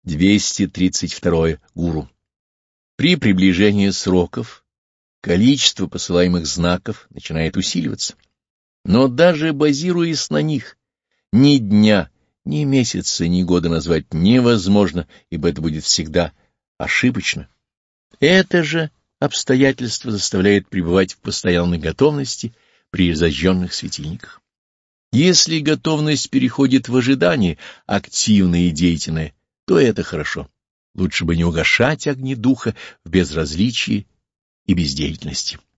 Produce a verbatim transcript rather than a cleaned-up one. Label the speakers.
Speaker 1: двести тридцать два. Гуру. При приближении сроков количество посылаемых знаков начинает усиливаться. Но даже базируясь на них, ни дня, ни месяца, ни года назвать невозможно, ибо это будет всегда ошибочно. Это же обстоятельство заставляет пребывать в постоянной готовности при зажженных светильниках. Если готовность переходит в ожидание, активное и деятельное, то это хорошо. Лучше бы не угашать огни духа в безразличии и бездеятельности.